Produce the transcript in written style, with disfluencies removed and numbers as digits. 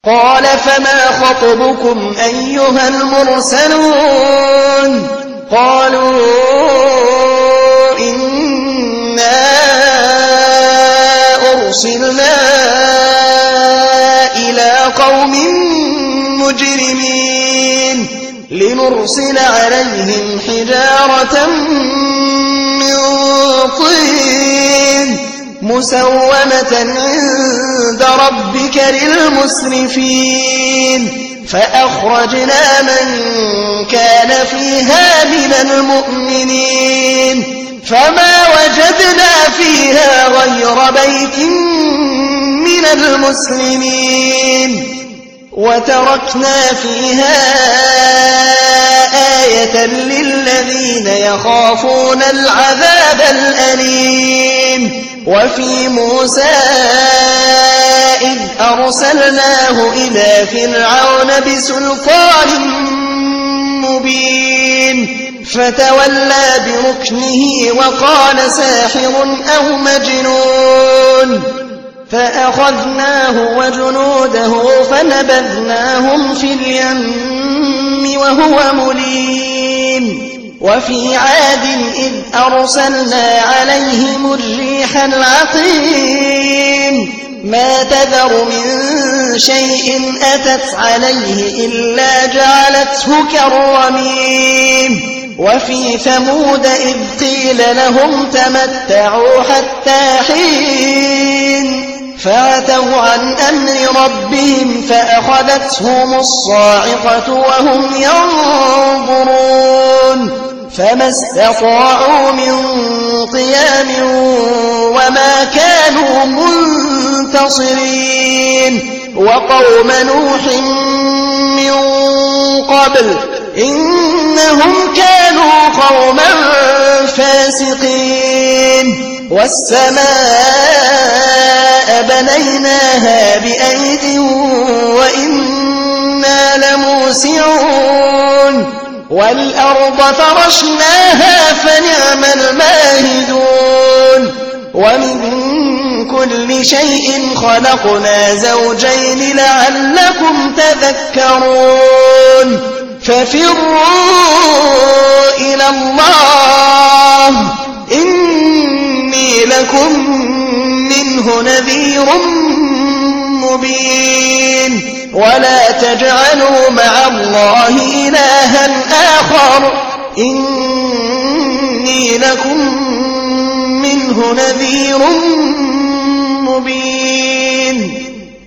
قال فما خطبكم أيها المرسلون قالوا إنا أرسلنا إلى قوم مجرمين لنرسل عليهم حجارة من طين مسومة عند ربك للمسرفين فأخرجنا من كان فيها من المؤمنين فما وجدنا فيها غير بيت من المسلمين وتركنا فيها آية للذين يخافون العذاب الأليم وفي موسى إذ أرسلناه إلى فرعون بسلطان مبين فتولى بركنه وقال ساحر أو مجنون فأخذناه وجنوده فنبذناهم في اليم وهو مليم وفي عاد إذ أرسلنا عليهم الريح العقيم ما تذر من شيء أتت عليه إلا جعلته كالرميم وفي ثمود إذ قيل لهم تمتعوا حتى حين فعتوا عن أمر ربهم فأخذتهم الصاعقة وهم ينظرون فما استطاعوا من قيام وما كانوا منتصرين وقوم نوح من قبل إنهم كانوا قوما فاسقين والسماء بنيناها بأيد وإنا لموسعون والأرض فرشناها فنعم الماهدون ومن كل شيء خلقنا زوجين لعلكم تذكرون ففروا إلى الله إني لكم منه نذير مبين ولا تجعلوا مع الله إلها آخر إني لكم منه نذير